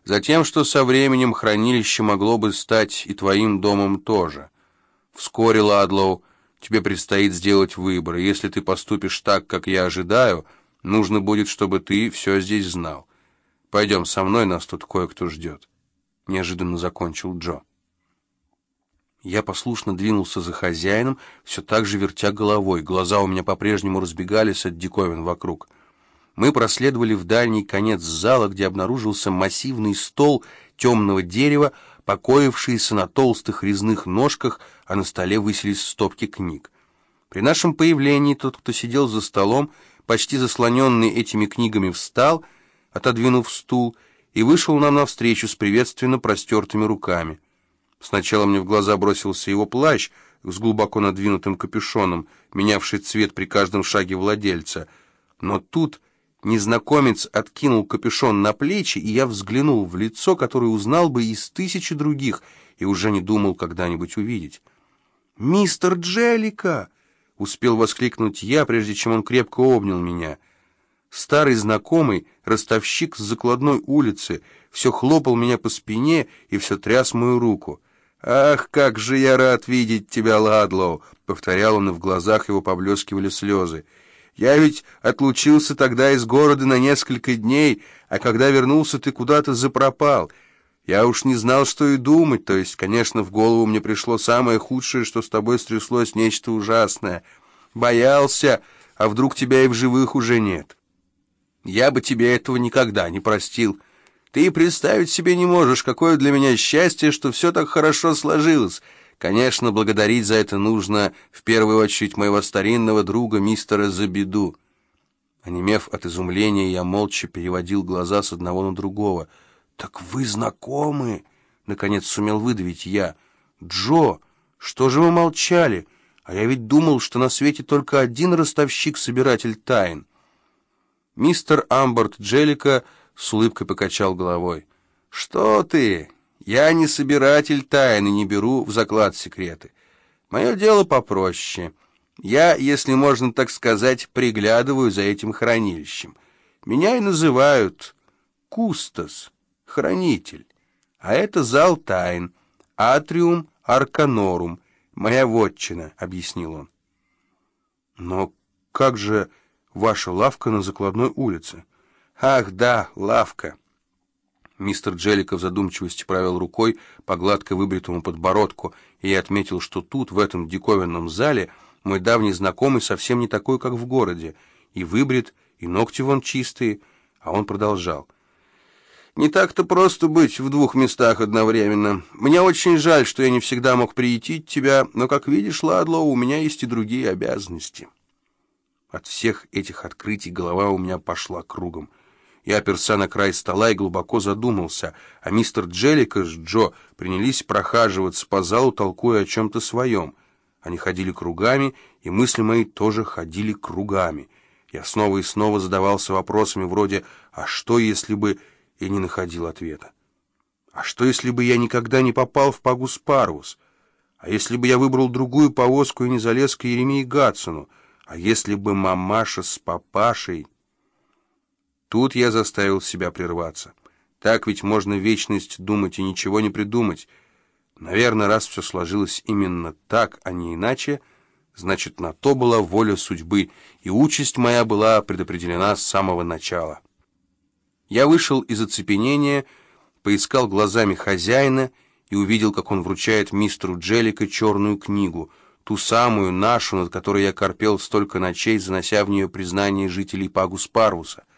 Затем, что со временем хранилище могло бы стать и твоим домом тоже. Вскоре, Ладлоу, тебе предстоит сделать выбор, и если ты поступишь так, как я ожидаю, нужно будет, чтобы ты все здесь знал. Пойдем со мной, нас тут кое-кто ждет. Неожиданно закончил Джо. Я послушно двинулся за хозяином, все так же вертя головой. Глаза у меня по-прежнему разбегались от диковин вокруг. Мы проследовали в дальний конец зала, где обнаружился массивный стол темного дерева, покоившийся на толстых резных ножках, а на столе высились стопки книг. При нашем появлении тот, кто сидел за столом, почти заслоненный этими книгами, встал, отодвинув стул, и вышел нам навстречу с приветственно простертыми руками. Сначала мне в глаза бросился его плащ с глубоко надвинутым капюшоном, менявший цвет при каждом шаге владельца. Но тут незнакомец откинул капюшон на плечи, и я взглянул в лицо, которое узнал бы из тысячи других, и уже не думал когда-нибудь увидеть. «Мистер Джеллика!» — успел воскликнуть я, прежде чем он крепко обнял меня. Старый знакомый, ростовщик с закладной улицы, все хлопал меня по спине и все тряс мою руку. «Ах, как же я рад видеть тебя, Ладлоу!» — повторял он, и в глазах его поблескивали слезы. «Я ведь отлучился тогда из города на несколько дней, а когда вернулся, ты куда-то запропал. Я уж не знал, что и думать, то есть, конечно, в голову мне пришло самое худшее, что с тобой стряслось нечто ужасное. Боялся, а вдруг тебя и в живых уже нет. Я бы тебе этого никогда не простил». Ты и представить себе не можешь, какое для меня счастье, что все так хорошо сложилось. Конечно, благодарить за это нужно в первую очередь моего старинного друга мистера Забиду». Онемев от изумления, я молча переводил глаза с одного на другого. «Так вы знакомы?» — наконец сумел выдавить я. «Джо, что же вы молчали? А я ведь думал, что на свете только один ростовщик-собиратель тайн». Мистер Амберт Джеллика с улыбкой покачал головой. «Что ты? Я не собиратель тайн и не беру в заклад секреты. Мое дело попроще. Я, если можно так сказать, приглядываю за этим хранилищем. Меня и называют Кустос, хранитель. А это зал тайн, Атриум Арканорум, моя вотчина», — объяснил он. «Но как же ваша лавка на Закладной улице?» «Ах, да, лавка!» Мистер Джеллика в задумчивости провел рукой по гладко выбритому подбородку, и я отметил, что тут, в этом диковинном зале, мой давний знакомый совсем не такой, как в городе. И выбрит, и ногти вон чистые. А он продолжал. «Не так-то просто быть в двух местах одновременно. Мне очень жаль, что я не всегда мог приютить тебя, но, как видишь, Ладлоу, у меня есть и другие обязанности». От всех этих открытий голова у меня пошла кругом. Я оперся на край стола и глубоко задумался, а мистер Джеллика с Джо принялись прохаживаться по залу, толкуя о чем-то своем. Они ходили кругами, и мысли мои тоже ходили кругами. Я снова и снова задавался вопросами вроде «А что, если бы...» и не находил ответа. «А что, если бы я никогда не попал в Пагус Парвус? А если бы я выбрал другую повозку и не залез к Еремии Гатсону? А если бы мамаша с папашей...» Тут я заставил себя прерваться. Так ведь можно вечность думать и ничего не придумать. Наверное, раз все сложилось именно так, а не иначе, значит, на то была воля судьбы, и участь моя была предопределена с самого начала. Я вышел из оцепенения, поискал глазами хозяина и увидел, как он вручает мистеру Джеллика черную книгу, ту самую нашу, над которой я корпел столько ночей, занося в нее признание жителей Пагус Парвуса.